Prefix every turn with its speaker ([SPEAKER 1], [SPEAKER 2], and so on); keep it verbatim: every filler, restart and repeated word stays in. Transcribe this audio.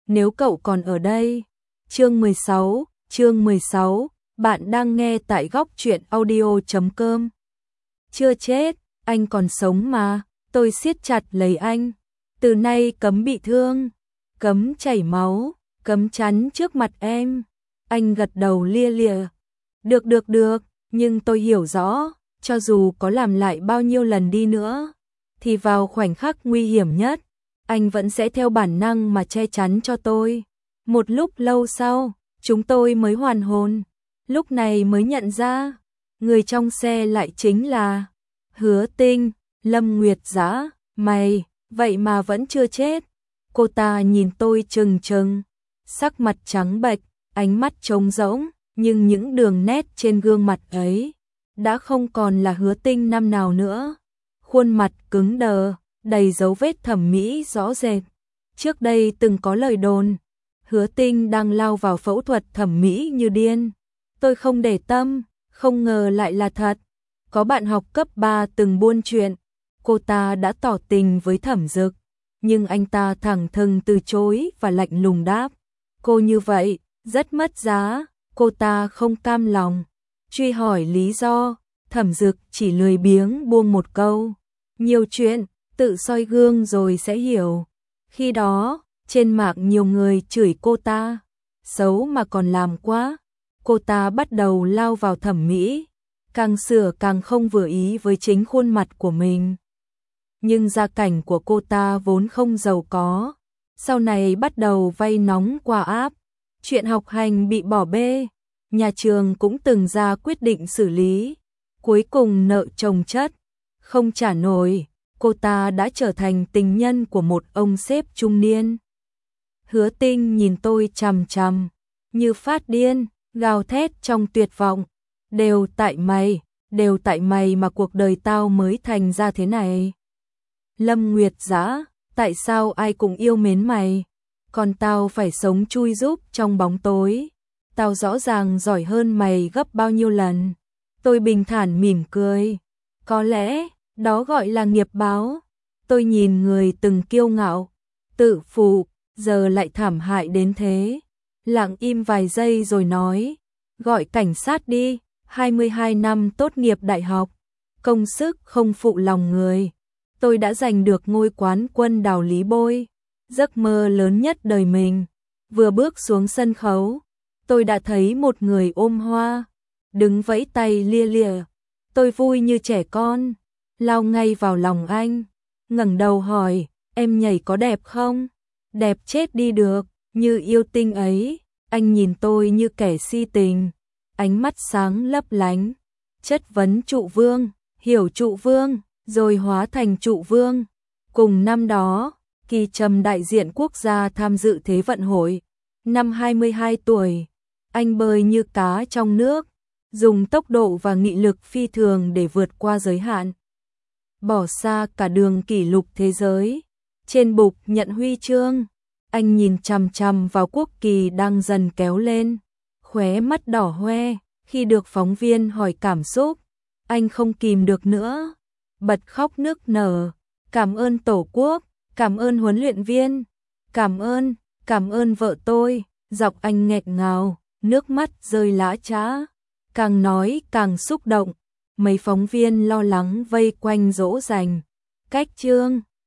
[SPEAKER 1] nếu cậu còn ở đây. Chương mười sáu, chương mười sáu, bạn đang nghe tại góc truyện audio chấm com. Chưa chết, anh còn sống mà, tôi siết chặt lấy anh. Từ nay cấm bị thương, cấm chảy máu, cấm chắn trước mặt em. Anh gật đầu lia lịa. Được được được, nhưng tôi hiểu rõ, cho dù có làm lại bao nhiêu lần đi nữa, thì vào khoảnh khắc nguy hiểm nhất, anh vẫn sẽ theo bản năng mà che chắn cho tôi. Một lúc lâu sau, chúng tôi mới hoàn hồn, lúc này mới nhận ra, người trong xe lại chính là Hứa Tinh. Lâm Nguyệt Dã, mày, vậy mà vẫn chưa chết. Cô ta nhìn tôi trừng trừng, sắc mặt trắng bệch, ánh mắt trống rỗng, nhưng những đường nét trên gương mặt ấy đã không còn là Hứa Tinh năm nào nữa. Khuôn mặt cứng đờ, đầy dấu vết thẩm mỹ rõ rệt. Trước đây từng có lời đồn, Hứa Tinh đang lao vào phẫu thuật thẩm mỹ như điên. Tôi không để tâm, không ngờ lại là thật. Có bạn học cấp ba từng buôn chuyện, cô ta đã tỏ tình với Thẩm Dực, nhưng anh ta thẳng thừng từ chối và lạnh lùng đáp. Cô như vậy, rất mất giá, cô ta không cam lòng. Truy hỏi lý do, Thẩm Dực chỉ lười biếng buông một câu. Nhiều chuyện, tự soi gương rồi sẽ hiểu. Khi đó, trên mạng nhiều người chửi cô ta, xấu mà còn làm quá. Cô ta bắt đầu lao vào thẩm mỹ, càng sửa càng không vừa ý với chính khuôn mặt của mình. Nhưng gia cảnh của cô ta vốn không giàu có, sau này bắt đầu vay nóng qua app, chuyện học hành bị bỏ bê, nhà trường cũng từng ra quyết định xử lý, cuối cùng nợ chồng chất, không trả nổi, cô ta đã trở thành tình nhân của một ông sếp trung niên. Hứa Tinh nhìn tôi chằm chằm, như phát điên, gào thét trong tuyệt vọng. Đều tại mày, đều tại mày mà cuộc đời tao mới thành ra thế này. Lâm Nguyệt Dã, tại sao ai cũng yêu mến mày, còn tao phải sống chui rúc trong bóng tối. Tao rõ ràng giỏi hơn mày gấp bao nhiêu lần. Tôi bình thản mỉm cười. Có lẽ, đó gọi là nghiệp báo. Tôi nhìn người từng kiêu ngạo, tự phụ, giờ lại thảm hại đến thế. Lặng im vài giây rồi nói, gọi cảnh sát đi. hai mươi hai năm tốt nghiệp đại học, công sức không phụ lòng người. Tôi đã giành được ngôi quán quân đào lý bôi, giấc mơ lớn nhất đời mình. Vừa bước xuống sân khấu, tôi đã thấy một người ôm hoa, đứng vẫy tay lia lịa. Tôi vui như trẻ con, lao ngay vào lòng anh, ngẩng đầu hỏi, em nhảy có đẹp không? Đẹp chết đi được, như yêu tinh ấy. Anh nhìn tôi như kẻ si tình, ánh mắt sáng lấp lánh, chất vấn Trụ Vương, hiểu Trụ Vương, rồi hóa thành Trụ Vương. Cùng năm đó, Kỳ Trầm đại diện quốc gia tham dự Thế vận hội. Năm hai mươi hai tuổi, anh bơi như cá trong nước, dùng tốc độ và nghị lực phi thường để vượt qua giới hạn, bỏ xa cả đường kỷ lục thế giới. Trên bục nhận huy chương, anh nhìn chằm chằm vào quốc kỳ đang dần kéo lên, khóe mắt đỏ hoe. Khi được phóng viên hỏi cảm xúc, anh không kìm được nữa, bật khóc nức nở. Cảm ơn Tổ quốc, cảm ơn huấn luyện viên, cảm ơn, cảm ơn vợ tôi. Giọng anh nghẹn ngào, nước mắt rơi lã chã, càng nói càng xúc động. Mấy phóng viên lo lắng vây quanh dỗ dành. Cách Trương